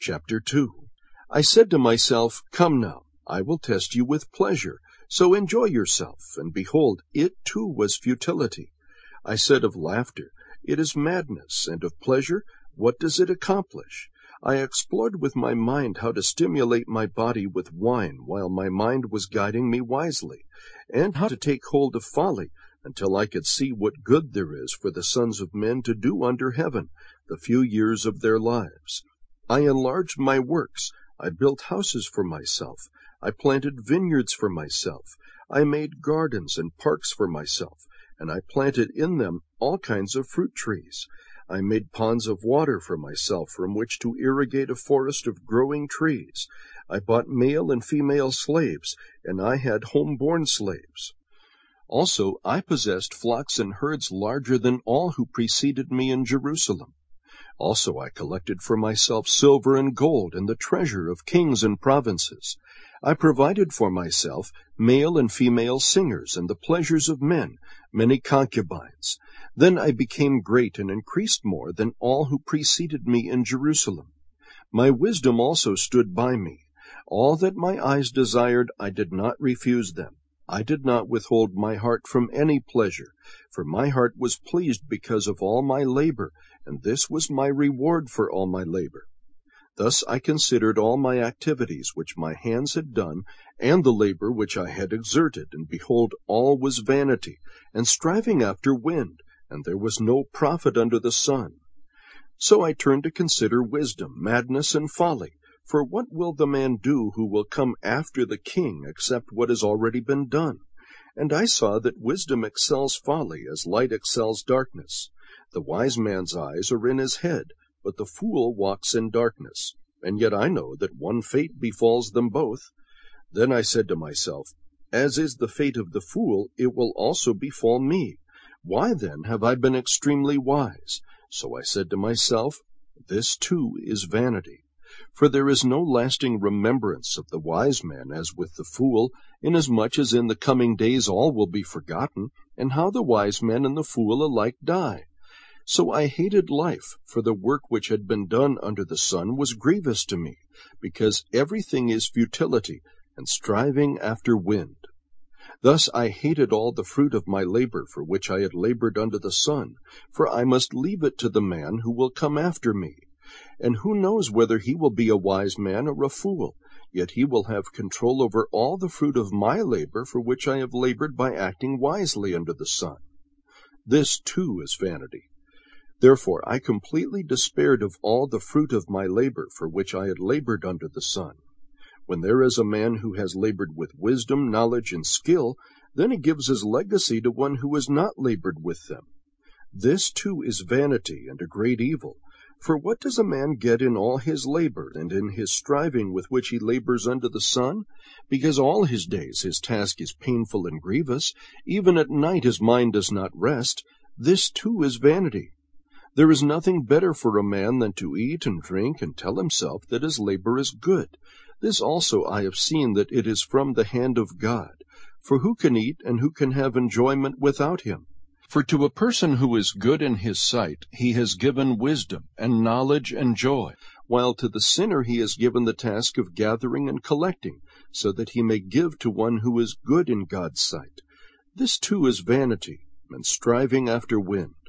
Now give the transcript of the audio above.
Chapter 2. I said to myself, Come now, I will test you with pleasure, so enjoy yourself. And behold, it too was futility. I said of laughter, It is madness, and of pleasure, what does it accomplish? I explored with my mind how to stimulate my body with wine, while my mind was guiding me wisely, and how to take hold of folly, until I could see what good there is for the sons of men to do under heaven, the few years of their lives. I enlarged my works. I built houses for myself. I planted vineyards for myself. I made gardens and parks for myself, and I planted in them all kinds of fruit trees. I made ponds of water for myself from which to irrigate a forest of growing trees. I bought male and female slaves, and I had home-born slaves. Also, I possessed flocks and herds larger than all who preceded me in Jerusalem. Also, I collected for myself silver and gold and the treasure of kings and provinces. I provided for myself male and female singers and the pleasures of men, many concubines. Then I became great and increased more than all who preceded me in Jerusalem. My wisdom also stood by me. All that my eyes desired, I did not refuse them. I did not withhold my heart from any pleasure, for my heart was pleased because of all my labor, and this was my reward for all my labor. Thus I considered all my activities which my hands had done, and the labor which I had exerted, and behold, all was vanity, and striving after wind, and there was no profit under the sun. So I turned to consider wisdom, madness, and folly. For what will the man do who will come after the king, except what has already been done? And I saw that wisdom excels folly, as light excels darkness. The wise man's eyes are in his head, but the fool walks in darkness. And yet I know that one fate befalls them both. Then I said to myself, As is the fate of the fool, it will also befall me. Why then have I been extremely wise? So I said to myself, This too is vanity. For there is no lasting remembrance of the wise man as with the fool, inasmuch as in the coming days all will be forgotten, and how the wise man and the fool alike die. So I hated life, for the work which had been done under the sun was grievous to me, because everything is futility, and striving after wind. Thus I hated all the fruit of my labor for which I had labored under the sun, for I must leave it to the man who will come after me. And who knows whether he will be a wise man or a fool? Yet he will have control over all the fruit of my labor for which I have labored by acting wisely under the sun. This too is vanity. Therefore I completely despaired of all the fruit of my labor for which I had labored under the sun. When there is a man who has labored with wisdom, knowledge, and skill, then he gives his legacy to one who has not labored with them. This too is vanity and a great evil. For what does a man get in all his labor, and in his striving with which he labors under the sun? Because all his days his task is painful and grievous, even at night his mind does not rest. This too is vanity. There is nothing better for a man than to eat and drink, and tell himself that his labor is good. This also I have seen, that it is from the hand of God. For who can eat, and who can have enjoyment without him? For to a person who is good in his sight he has given wisdom, and knowledge, and joy, while to the sinner he has given the task of gathering and collecting, so that he may give to one who is good in God's sight. This too is vanity, and striving after wind.